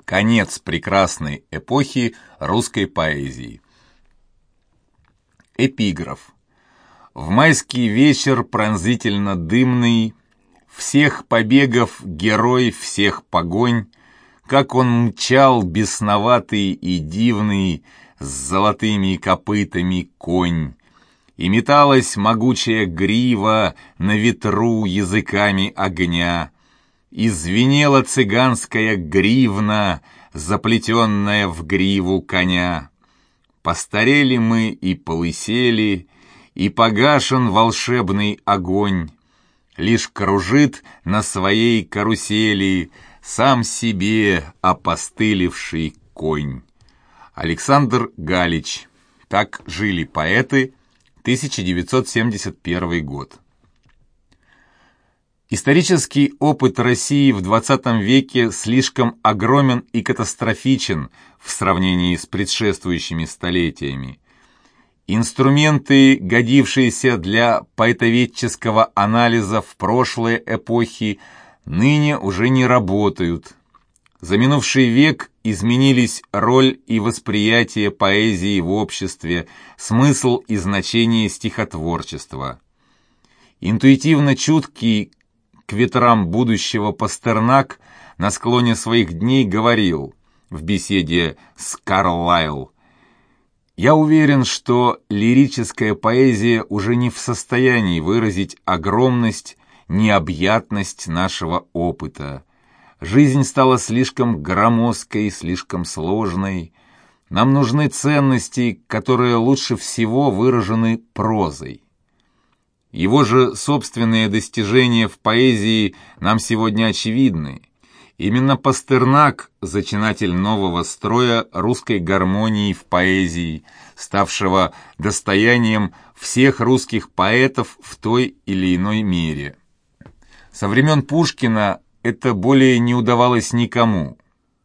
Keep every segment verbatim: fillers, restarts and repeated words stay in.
Конец прекрасной эпохи русской поэзии. Эпиграф. В майский вечер пронзительно-дымный, всех побегов герой всех погонь, как он мчал бесноватый и дивный с золотыми копытами конь, и металась могучая грива на ветру языками огня, и звенела цыганская гривна, заплетенная в гриву коня. Постарели мы и полысели, и погашен волшебный огонь, лишь кружит на своей карусели сам себе опостылевший конь. Александр Галич. Так жили поэты. тысяча девятьсот семьдесят первый год. Исторический опыт России в двадцатом веке слишком огромен и катастрофичен в сравнении с предшествующими столетиями. Инструменты, годившиеся для поэтоведческого анализа в прошлые эпохи, ныне уже не работают. За минувший век изменились роль и восприятие поэзии в обществе, смысл и значение стихотворчества. Интуитивно чуткий к ветрам будущего Пастернак на склоне своих дней говорил в беседе с Карлайл: «Я уверен, что лирическая поэзия уже не в состоянии выразить огромность, необъятность нашего опыта. Жизнь стала слишком громоздкой, слишком сложной. Нам нужны ценности, которые лучше всего выражены прозой». Его же собственные достижения в поэзии нам сегодня очевидны. Именно Пастернак – зачинатель нового строя русской гармонии в поэзии, ставшего достоянием всех русских поэтов в той или иной мере. Со времен Пушкина это более не удавалось никому.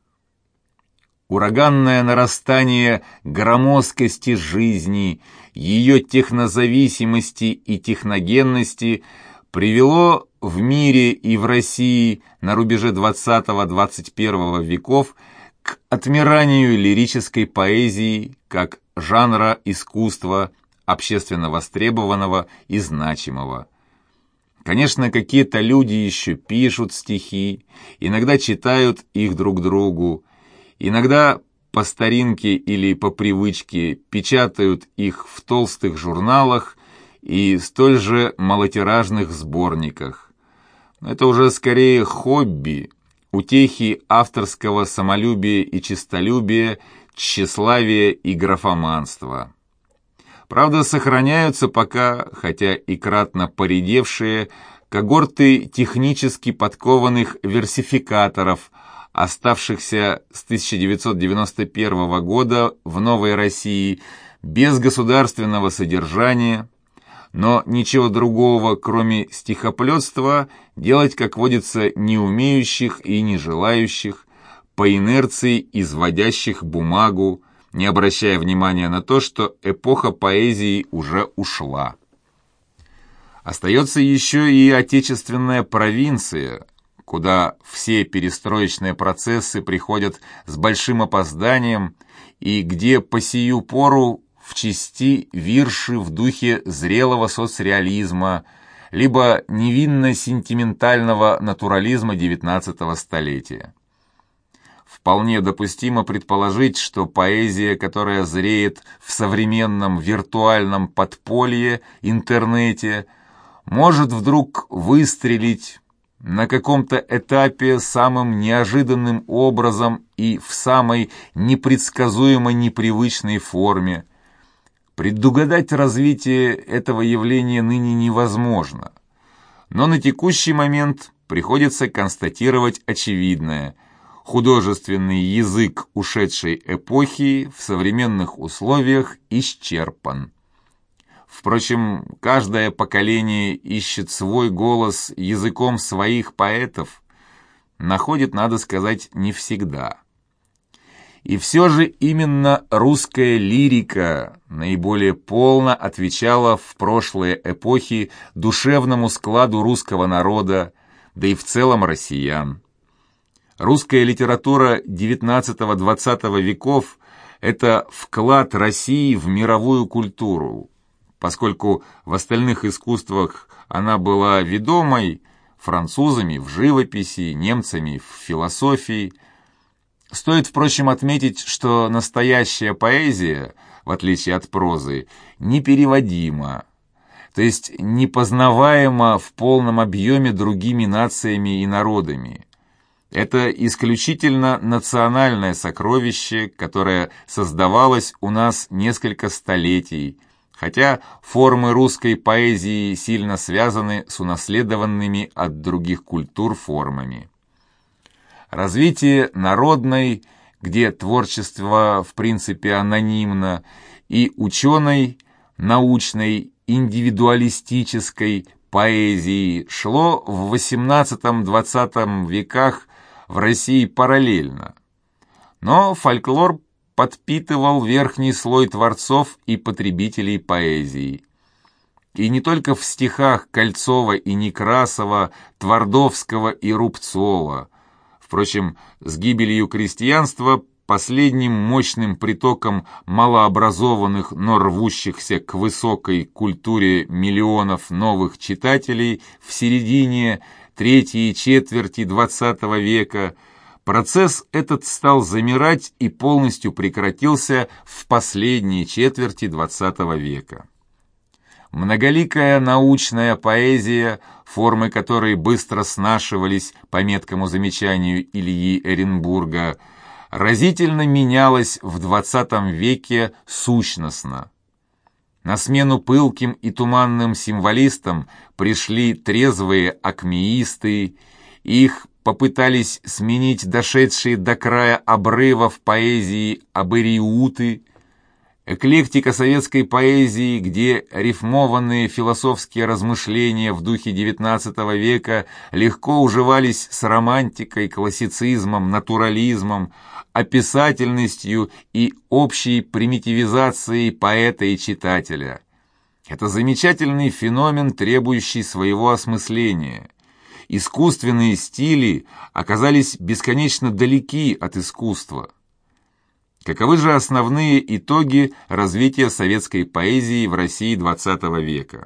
Ураганное нарастание громоздкости жизни, ее технозависимости и техногенности привело в мире и в России на рубеже двадцатого-двадцать первого веков к отмиранию лирической поэзии как жанра искусства, общественно востребованного и значимого. Конечно, какие-то люди еще пишут стихи, иногда читают их друг другу, иногда по старинке или по привычке печатают их в толстых журналах и столь же малотиражных сборниках. Это уже скорее хобби, утехи авторского самолюбия и честолюбия, тщеславия и графоманства. Правда, сохраняются пока, хотя и кратно поредевшие, когорты технически подкованных версификаторов, оставшихся с тысяча девятьсот девяносто первого года в Новой России без государственного содержания, но ничего другого, кроме стихоплетства, делать, как водится, не умеющих и не желающих, по инерции изводящих бумагу, не обращая внимания на то, что эпоха поэзии уже ушла. Остается еще и отечественная провинция, куда все перестроечные процессы приходят с большим опозданием и где по сию пору в части вирши в духе зрелого соцреализма, либо невинно-сентиментального натурализма девятнадцатого столетия. Вполне допустимо предположить, что поэзия, которая зреет в современном виртуальном подполье, интернете, может вдруг выстрелить на каком-то этапе самым неожиданным образом и в самой непредсказуемо непривычной форме. Предугадать развитие этого явления ныне невозможно. Но на текущий момент приходится констатировать очевидное. Художественный язык ушедшей эпохи в современных условиях исчерпан. Впрочем, каждое поколение ищет свой голос языком своих поэтов, находит, надо сказать, не всегда. И все же именно русская лирика наиболее полно отвечала в прошлые эпохи душевному складу русского народа, да и в целом россиян. Русская литература девятнадцатого-двадцатого веков – это вклад России в мировую культуру, поскольку в остальных искусствах она была ведомой французами в живописи, немцами в философии. Стоит, впрочем, отметить, что настоящая поэзия, в отличие от прозы, непереводима, то есть непознаваема в полном объеме другими нациями и народами. Это исключительно национальное сокровище, которое создавалось у нас несколько столетий, хотя формы русской поэзии сильно связаны с унаследованными от других культур формами. Развитие народной, где творчество в принципе анонимно, и ученой, научной, индивидуалистической поэзии шло в восемнадцатом-двадцатом веках в России параллельно. Но фольклор подпитывал верхний слой творцов и потребителей поэзии. И не только в стихах Кольцова и Некрасова, Твардовского и Рубцова. Впрочем, с гибелью крестьянства последним мощным притоком малообразованных, но рвущихся к высокой культуре миллионов новых читателей в середине третьей четверти двадцатого века процесс этот стал замирать и полностью прекратился в последней четверти двадцатого века. Многоликая научная поэзия, формы которой быстро снашивались по меткому замечанию Ильи Эренбурга, разительно менялась в двадцатом веке сущностно. На смену пылким и туманным символистам пришли трезвые акмеисты, их попытались сменить дошедшие до края обрывов поэзии абориуты. Эклектика советской поэзии, где рифмованные философские размышления в духе девятнадцатого века легко уживались с романтикой, классицизмом, натурализмом, описательностью и общей примитивизацией поэта и читателя. Это замечательный феномен, требующий своего осмысления. Искусственные стили оказались бесконечно далеки от искусства. Каковы же основные итоги развития советской поэзии в России двадцатого века?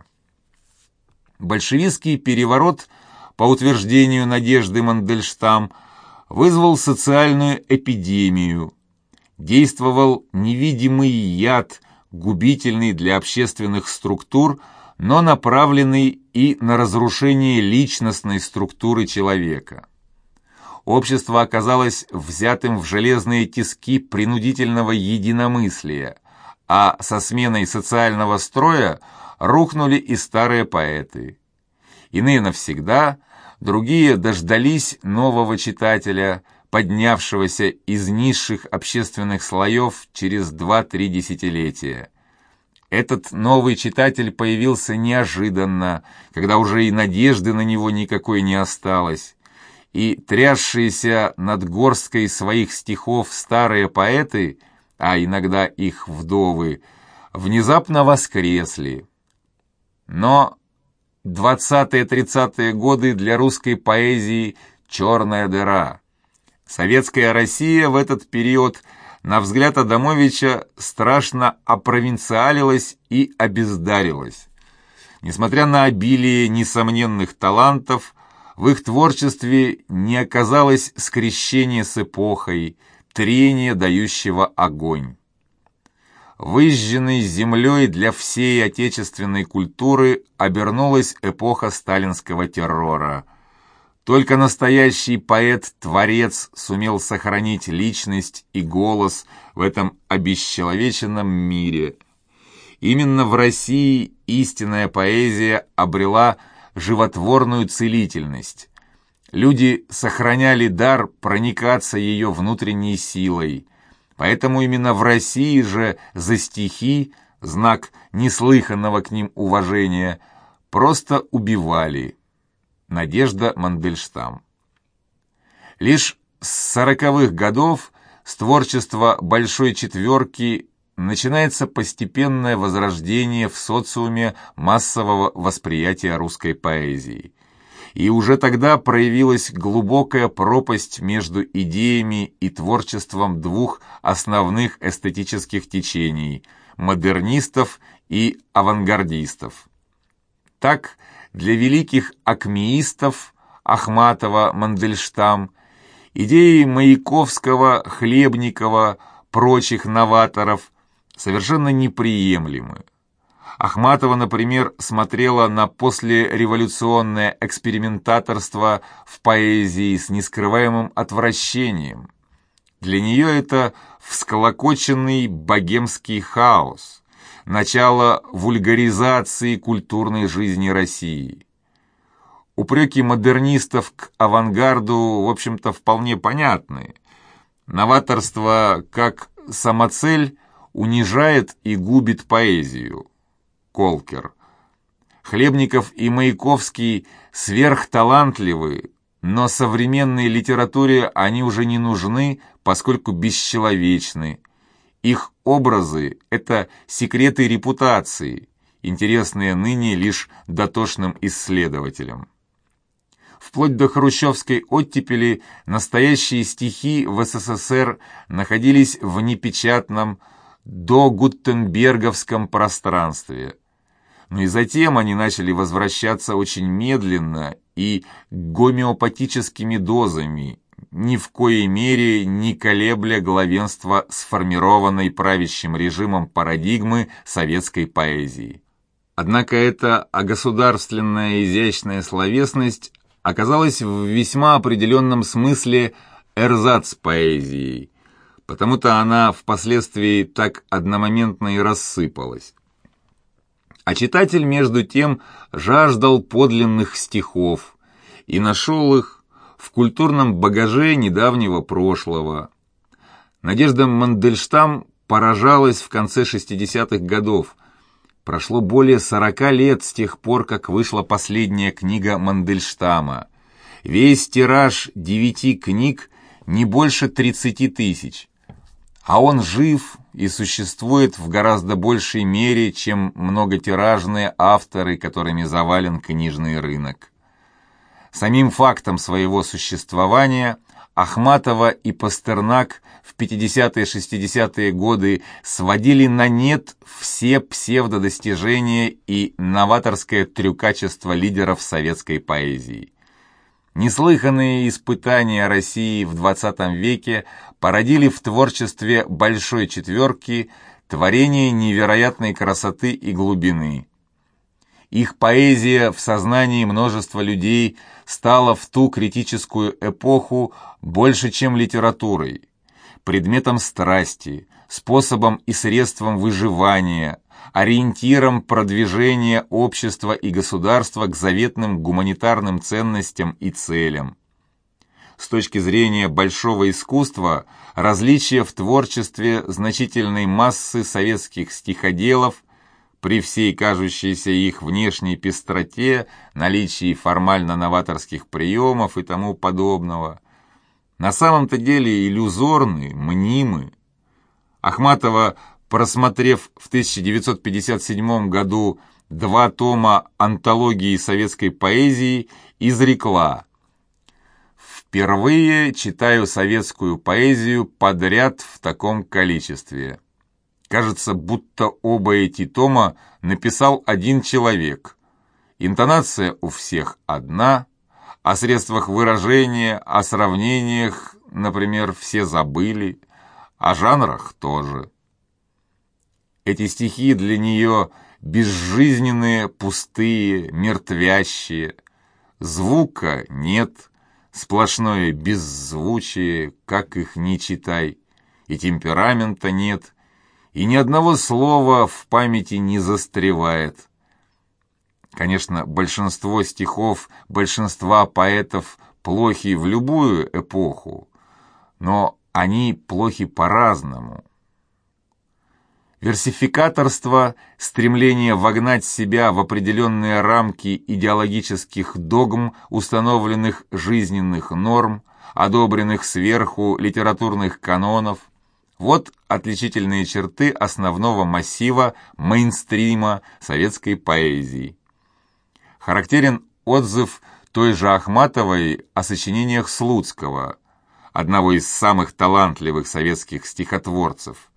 Большевистский переворот, по утверждению Надежды Мандельштам, вызвал социальную эпидемию, действовал невидимый яд, губительный для общественных структур, но направленный и на разрушение личностной структуры человека. Общество оказалось взятым в железные тиски принудительного единомыслия, а со сменой социального строя рухнули и старые поэты. Иные навсегда, другие дождались нового читателя, поднявшегося из низших общественных слоев через два-три десятилетия. Этот новый читатель появился неожиданно, когда уже и надежды на него никакой не осталось, и трясшиеся над горсткой своих стихов старые поэты, а иногда их вдовы, внезапно воскресли. Но двадцатые-тридцатые годы для русской поэзии – черная дыра. Советская Россия в этот период, на взгляд Адамовича, страшно опровинциалилась и обездарилась. Несмотря на обилие несомненных талантов, в их творчестве не оказалось скрещения с эпохой, трения, дающего огонь. Выжженной землей для всей отечественной культуры обернулась эпоха сталинского террора. Только настоящий поэт-творец сумел сохранить личность и голос в этом обесчеловеченном мире. Именно в России истинная поэзия обрела животворную целительность. Люди сохраняли дар проникаться ее внутренней силой. Поэтому именно в России же за стихи, знак неслыханного к ним уважения, просто убивали. Надежда Мандельштам. Лишь с сороковых годов с творчества «Большой четверки» начинается постепенное возрождение в социуме массового восприятия русской поэзии. И уже тогда проявилась глубокая пропасть между идеями и творчеством двух основных эстетических течений – модернистов и авангардистов. Так, для великих акмеистов Ахматова, Мандельштам идеи Маяковского, Хлебникова, прочих новаторов совершенно неприемлемы. Ахматова, например, смотрела на послереволюционное экспериментаторство в поэзии с нескрываемым отвращением. Для нее это всколокоченный богемский хаос, начало вульгаризации культурной жизни России. Упреки модернистов к авангарду, в общем-то, вполне понятны. Новаторство как самоцель унижает и губит поэзию. Колкер. Хлебников и Маяковский сверхталантливы, но современной литературе они уже не нужны, поскольку бесчеловечны. Их образы – это секреты репутации, интересные ныне лишь дотошным исследователям. Вплоть до хрущевской оттепели настоящие стихи в СССР находились в непечатном догутенберговском пространстве. Но и затем они начали возвращаться очень медленно и гомеопатическими дозами, ни в коей мере не колебля главенство сформированной правящим режимом парадигмы советской поэзии. Однако эта огосударственная изящная словесность оказалась в весьма определенном смысле эрзац-поэзией, потому-то она впоследствии так одномоментно и рассыпалась. А читатель, между тем, жаждал подлинных стихов и нашел их в культурном багаже недавнего прошлого. Надежда Мандельштам поражалась в конце шестидесятых годов. Прошло более сорока лет с тех пор, как вышла последняя книга Мандельштама. Весь тираж девяти книг не больше тридцати тысяч. А он жив и существует в гораздо большей мере, чем многотиражные авторы, которыми завален книжный рынок. Самим фактом своего существования Ахматова и Пастернак в пятидесятые-шестидесятые годы сводили на нет все псевдодостижения и новаторское трюкачество лидеров советской поэзии. Неслыханные испытания России в двадцатом веке породили в творчестве «Большой четверки» творения невероятной красоты и глубины. Их поэзия в сознании множества людей стала в ту критическую эпоху больше, чем литературой, предметом страсти, способом и средством выживания, ориентиром продвижения общества и государства к заветным гуманитарным ценностям и целям. С точки зрения большого искусства, различия в творчестве значительной массы советских стиходелов при всей кажущейся их внешней пестроте, наличии формально-новаторских приемов и тому подобного, на самом-то деле иллюзорны, мнимы. Ахматова, просмотрев в тысяча девятьсот пятьдесят седьмом году два тома антологии советской поэзии, изрекла: «Впервые читаю советскую поэзию подряд в таком количестве. Кажется, будто оба эти тома написал один человек. Интонация у всех одна, о средствах выражения, о сравнениях, например, все забыли, о жанрах тоже». Эти стихи для нее безжизненные, пустые, мертвящие. Звука нет, сплошное беззвучие, как их ни читай, и темперамента нет, и ни одного слова в памяти не застревает. Конечно, большинство стихов, большинства поэтов плохи в любую эпоху, но они плохи по-разному. Версификаторство, стремление вогнать себя в определенные рамки идеологических догм, установленных жизненных норм, одобренных сверху литературных канонов – вот отличительные черты основного массива мейнстрима советской поэзии. Характерен отзыв той же Ахматовой о сочинениях Слуцкого, одного из самых талантливых советских стихотворцев.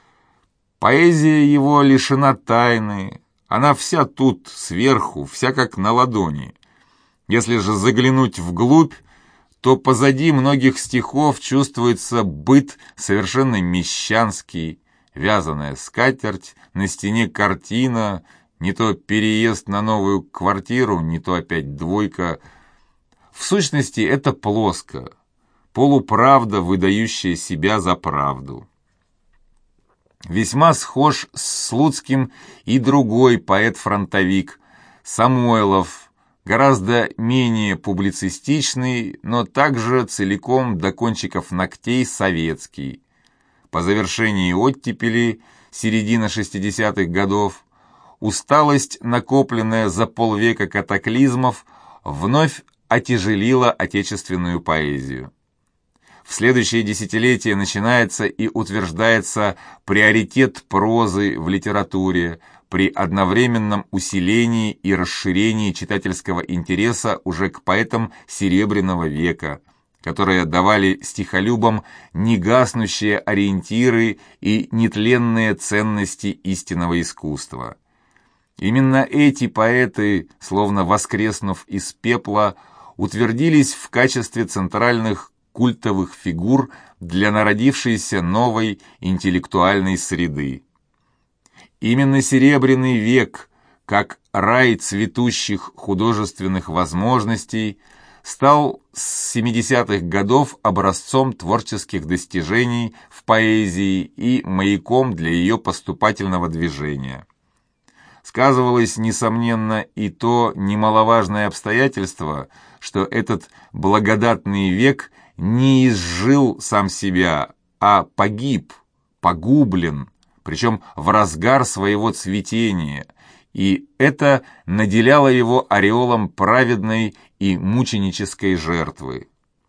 Поэзия его лишена тайны, она вся тут, сверху, вся как на ладони. Если же заглянуть вглубь, то позади многих стихов чувствуется быт совершенно мещанский, вязаная скатерть, на стене картина, не то переезд на новую квартиру, не то опять двойка. В сущности, это плоско, полуправда, выдающая себя за правду. Весьма схож с Слуцким и другой поэт-фронтовик Самойлов, гораздо менее публицистичный, но также целиком до кончиков ногтей советский. По завершении оттепели, середина шестидесятых годов, усталость, накопленная за полвека катаклизмов, вновь отяжелила отечественную поэзию. В следующее десятилетие начинается и утверждается приоритет прозы в литературе при одновременном усилении и расширении читательского интереса уже к поэтам Серебряного века, которые давали стихолюбам негаснущие ориентиры и нетленные ценности истинного искусства. Именно эти поэты, словно воскреснув из пепла, утвердились в качестве центральных культовых фигур для народившейся новой интеллектуальной среды. Именно Серебряный век, как рай цветущих художественных возможностей, стал с семидесятых годов образцом творческих достижений в поэзии и маяком для ее поступательного движения. Сказывалось, несомненно, и то немаловажное обстоятельство, что этот благодатный век не изжил сам себя, а погиб, погублен, причем в разгар своего цветения, и это наделяло его ореолом праведной и мученической жертвы.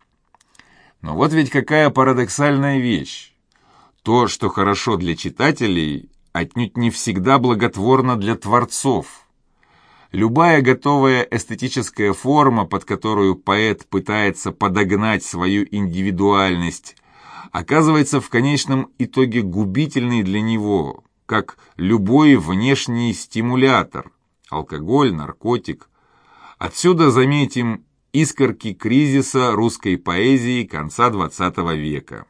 Но вот ведь какая парадоксальная вещь. То, что хорошо для читателей, отнюдь не всегда благотворно для творцов. Любая готовая эстетическая форма, под которую поэт пытается подогнать свою индивидуальность, оказывается в конечном итоге губительной для него, как любой внешний стимулятор – алкоголь, наркотик. Отсюда заметим искорки кризиса русской поэзии конца двадцатого века.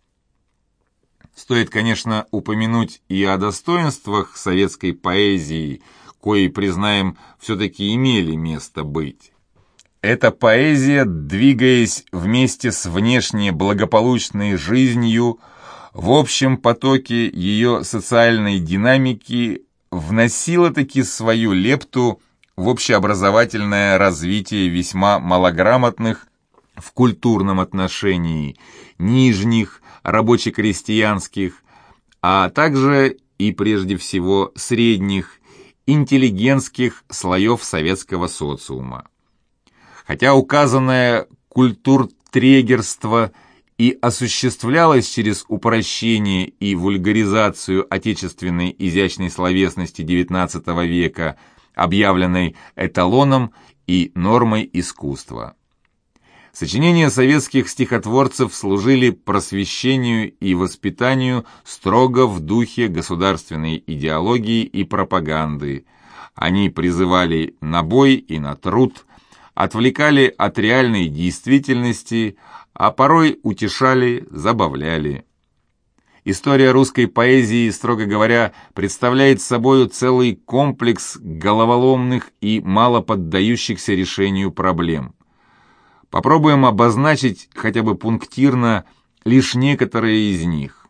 Стоит, конечно, упомянуть и о достоинствах советской поэзии, кои, признаем, все-таки имели место быть. Эта поэзия, двигаясь вместе с внешне благополучной жизнью, в общем потоке ее социальной динамики вносила таки свою лепту в общеобразовательное развитие весьма малограмотных в культурном отношении, нижних, рабоче-крестьянских, а также и прежде всего средних, интеллигентских слоев советского социума. Хотя указанное культуртрегерство и осуществлялось через упрощение и вульгаризацию отечественной изящной словесности девятнадцатого века, объявленной эталоном и нормой искусства. Сочинения советских стихотворцев служили просвещению и воспитанию строго в духе государственной идеологии и пропаганды. Они призывали на бой и на труд, отвлекали от реальной действительности, а порой утешали, забавляли. История русской поэзии, строго говоря, представляет собой целый комплекс головоломных и мало поддающихся решению проблем. Попробуем обозначить хотя бы пунктирно лишь некоторые из них.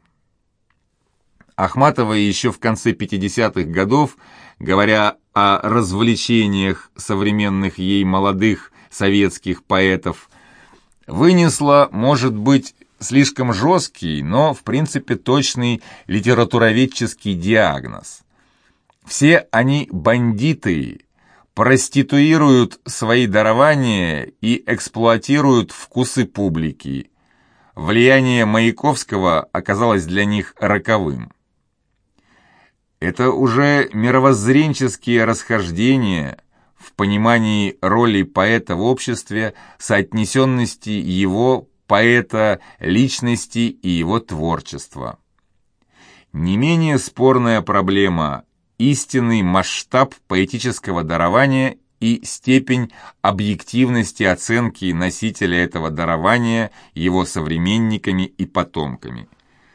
Ахматова еще в конце пятидесятых годов, говоря о развлечениях современных ей молодых советских поэтов, вынесла, может быть, слишком жесткий, но в принципе точный литературоведческий диагноз. Все они бандиты, проституируют свои дарования и эксплуатируют вкусы публики. Влияние Маяковского оказалось для них роковым. Это уже мировоззренческие расхождения, в понимании роли поэта в обществе, соотнесенности его, поэта, личности и его творчества. Не менее спорная проблема – истинный масштаб поэтического дарования и степень объективности оценки носителя этого дарования его современниками и потомками.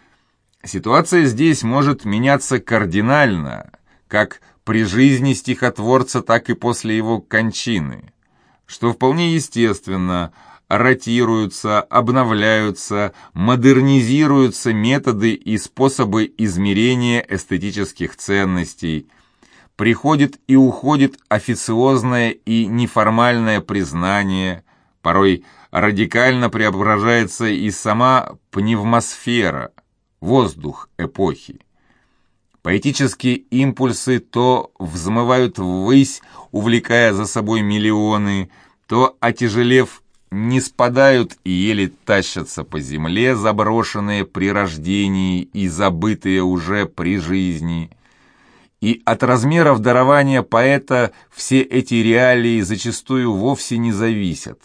Ситуация здесь может меняться кардинально, как при жизни стихотворца, так и после его кончины, что вполне естественно. Ротируются, обновляются, модернизируются методы и способы измерения эстетических ценностей, приходит и уходит официозное и неформальное признание, порой радикально преображается и сама пневмосфера, воздух эпохи. Поэтические импульсы то взмывают ввысь, увлекая за собой миллионы, то, отяжелев, не спадают и еле тащатся по земле, заброшенные при рождении и забытые уже при жизни. И от размеров дарования поэта все эти реалии зачастую вовсе не зависят.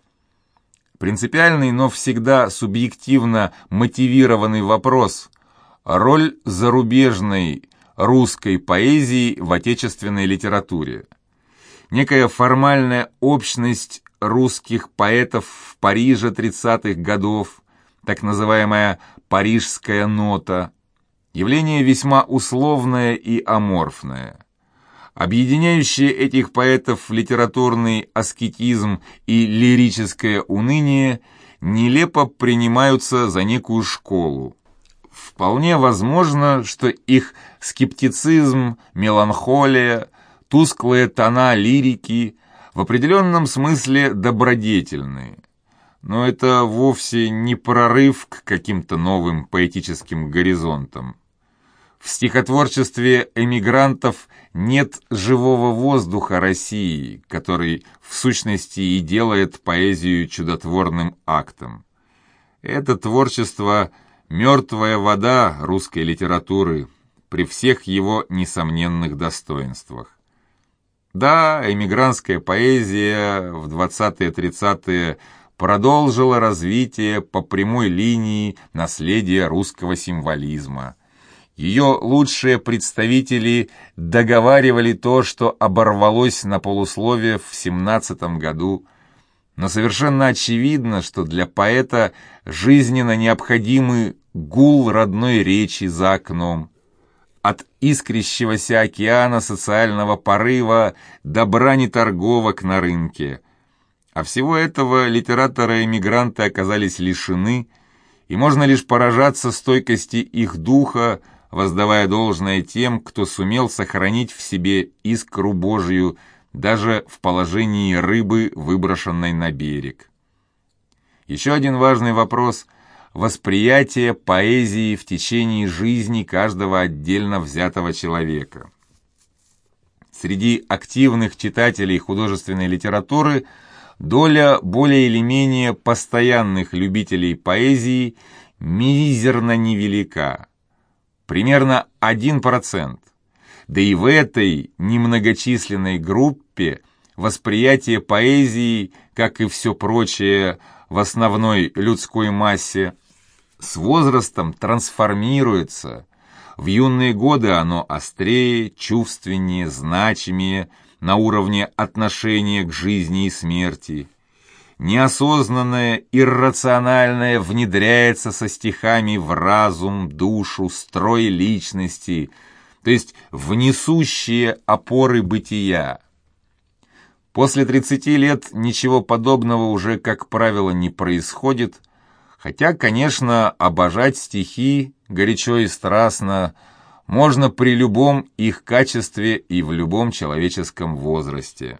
Принципиальный, но всегда субъективно мотивированный вопрос – роль зарубежной русской поэзии в отечественной литературе. Некая формальная общность русских поэтов в Париже тридцатых годов, так называемая «парижская нота», явление весьма условное и аморфное. Объединяющие этих поэтов литературный аскетизм и лирическое уныние нелепо принимаются за некую школу. Вполне возможно, что их скептицизм, меланхолия, тусклые тона лирики в определенном смысле добродетельные. Но это вовсе не прорыв к каким-то новым поэтическим горизонтам. В стихотворчестве эмигрантов нет живого воздуха России, который в сущности и делает поэзию чудотворным актом. Это творчество – мертвая вода русской литературы при всех его несомненных достоинствах. Да, эмигрантская поэзия в двадцатые-тридцатые продолжила развитие по прямой линии наследия русского символизма. Ее лучшие представители договаривали то, что оборвалось на полусловие в семнадцатом году, но совершенно очевидно, что для поэта жизненно необходимый гул родной речи за окном. От искрящегося океана социального порыва до брани торговок на рынке. А всего этого литераторы-эмигранты оказались лишены, и можно лишь поражаться стойкости их духа, воздавая должное тем, кто сумел сохранить в себе искру Божию даже в положении рыбы, выброшенной на берег. Еще один важный вопрос – восприятие поэзии в течение жизни каждого отдельно взятого человека. Среди активных читателей художественной литературы доля более или менее постоянных любителей поэзии мизерно невелика, примерно один процент. Да и в этой немногочисленной группе восприятие поэзии, как и все прочее в основной людской массе, с возрастом трансформируется. В юные годы оно острее, чувственнее, значимее, на уровне отношения к жизни и смерти. Неосознанное, иррациональное внедряется со стихами в разум, душу, строй личности, то есть в несущие опоры бытия. После тридцати лет ничего подобного уже, как правило, не происходит, хотя, конечно, обожать стихи горячо и страстно можно при любом их качестве и в любом человеческом возрасте.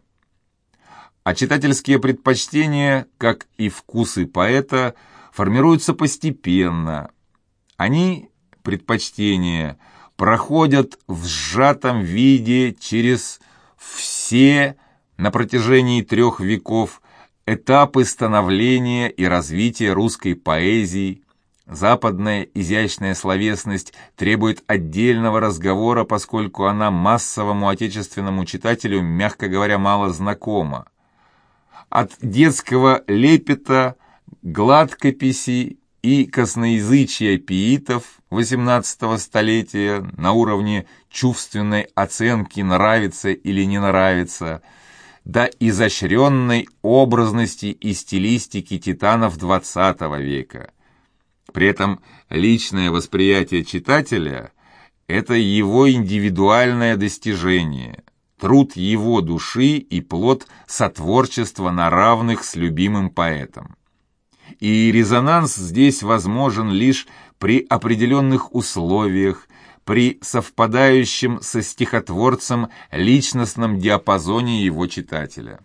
А читательские предпочтения, как и вкусы поэта, формируются постепенно. Они, предпочтения, проходят в сжатом виде через все на протяжении трех веков этапы становления и развития русской поэзии, Западная изящная словесность требует отдельного разговора, поскольку она массовому отечественному читателю, мягко говоря, мало знакома. От детского лепета, гладкописи и косноязычия пиитов восемнадцатого столетия на уровне чувственной оценки «нравится» или «не нравится», до изощренной образности и стилистики титанов двадцатого века. При этом личное восприятие читателя – это его индивидуальное достижение, труд его души и плод сотворчества на равных с любимым поэтом. И резонанс здесь возможен лишь при определенных условиях, при совпадающем со стихотворцем личностном диапазоне его читателя.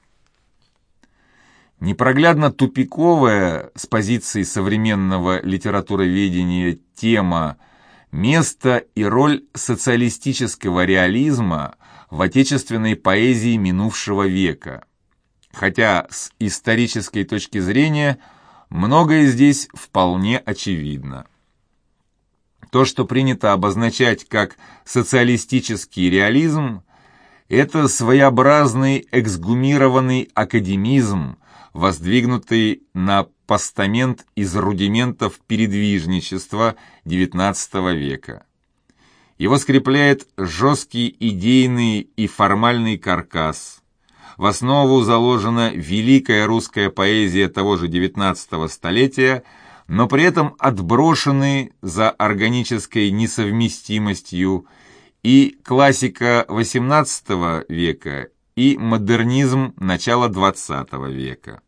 Непроглядно тупиковая с позиции современного литературоведения тема «Место и роль социалистического реализма в отечественной поэзии минувшего века». Хотя с исторической точки зрения многое здесь вполне очевидно. То, что принято обозначать как социалистический реализм, это своеобразный эксгумированный академизм, воздвигнутый на постамент из рудиментов передвижничества девятнадцатого века. Его скрепляет жесткий идейный и формальный каркас. В основу заложена великая русская поэзия того же девятнадцатого столетия, но при этом отброшены за органической несовместимостью и классика восемнадцатого века, и модернизм начала двадцатого века.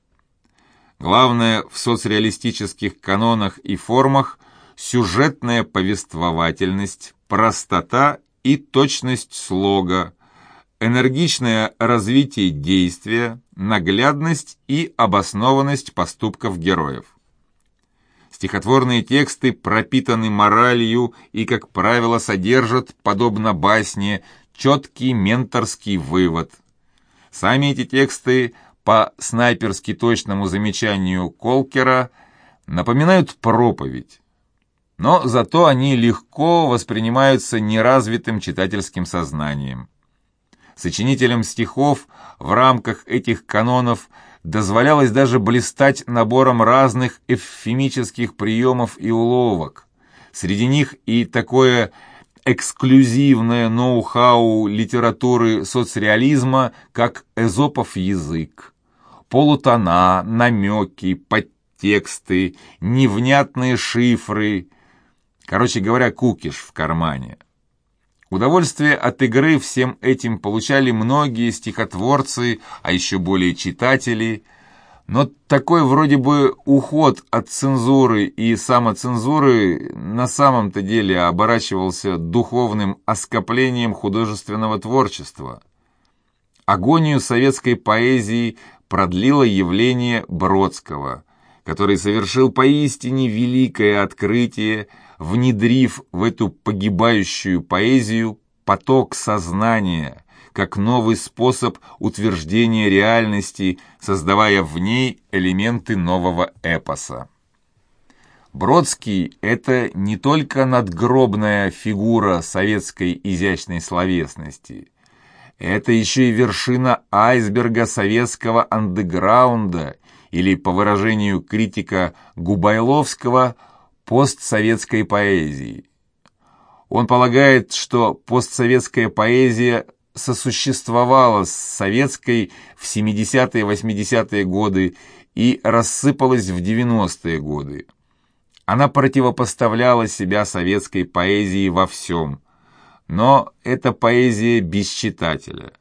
Главное в соцреалистических канонах и формах – сюжетная повествовательность, простота и точность слога, энергичное развитие действия, наглядность и обоснованность поступков героев. Стихотворные тексты пропитаны моралью и, как правило, содержат, подобно басне, четкий менторский вывод. Сами эти тексты, по снайперски точному замечанию Колкера, напоминают проповедь, но зато они легко воспринимаются неразвитым читательским сознанием. Сочинителям стихов в рамках этих канонов дозволялось даже блистать набором разных эвфемических приемов и уловок. Среди них и такое эксклюзивное ноу-хау литературы соцреализма, как эзопов язык, полутона, намеки, подтексты, невнятные шифры, короче говоря, кукиш в кармане. Удовольствие от игры всем этим получали многие стихотворцы, а еще более читатели, но такой вроде бы уход от цензуры и самоцензуры на самом-то деле оборачивался духовным оскоплением художественного творчества. Агонию советской поэзии продлило явление Бродского, который совершил поистине великое открытие, внедрив в эту погибающую поэзию поток сознания, как новый способ утверждения реальности, создавая в ней элементы нового эпоса. Бродский – это не только надгробная фигура советской изящной словесности, это еще и вершина айсберга советского андеграунда, или, по выражению критика Губайловского, постсоветской поэзии. Он полагает, что постсоветская поэзия сосуществовала с советской в семидесятые-восьмидесятые годы и рассыпалась в девяностые годы. Она противопоставляла себя советской поэзии во всем, но это поэзия без читателя.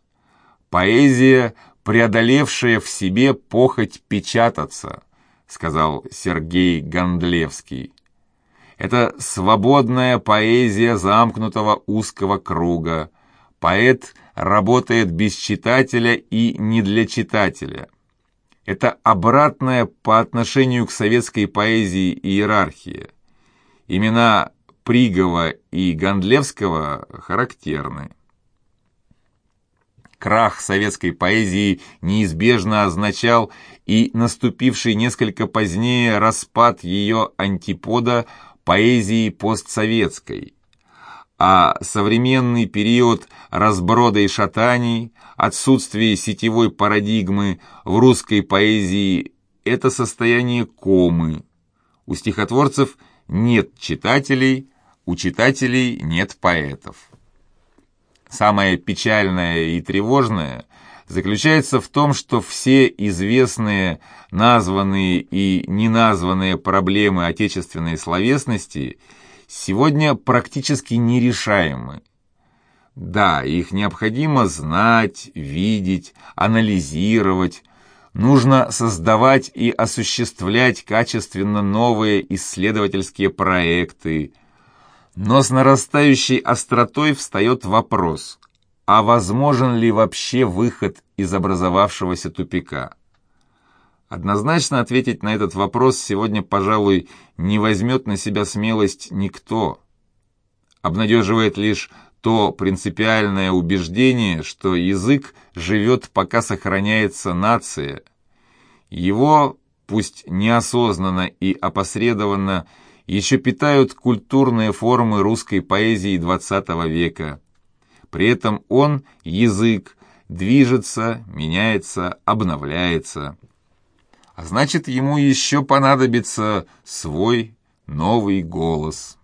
Поэзия, преодолевшая в себе похоть печататься, сказал Сергей Гондлевский. Это свободная поэзия замкнутого узкого круга. Поэт работает без читателя и не для читателя. Это обратная по отношению к советской поэзии иерархия. Имена Пригова и Гондлевского характерны. крах советской поэзии неизбежно означал и наступивший несколько позднее распад ее антипода поэзии постсоветской. А современный период разброда и шатаний, отсутствие сетевой парадигмы в русской поэзии – это состояние комы. У стихотворцев нет читателей, у читателей нет поэтов. Самое печальное и тревожное заключается в том, что все известные, названные и неназванные проблемы отечественной словесности сегодня практически нерешаемы. Да, их необходимо знать, видеть, анализировать. Нужно создавать и осуществлять качественно новые исследовательские проекты. Но с нарастающей остротой встает вопрос, а возможен ли вообще выход из образовавшегося тупика? Однозначно ответить на этот вопрос сегодня, пожалуй, не возьмет на себя смелость никто. Обнадеживает лишь то принципиальное убеждение, что язык живет, пока сохраняется нация. Его, пусть неосознанно и опосредованно, еще питают культурные формы русской поэзии двадцатого века. При этом он, язык, движется, меняется, обновляется. А значит, ему еще понадобится свой новый голос.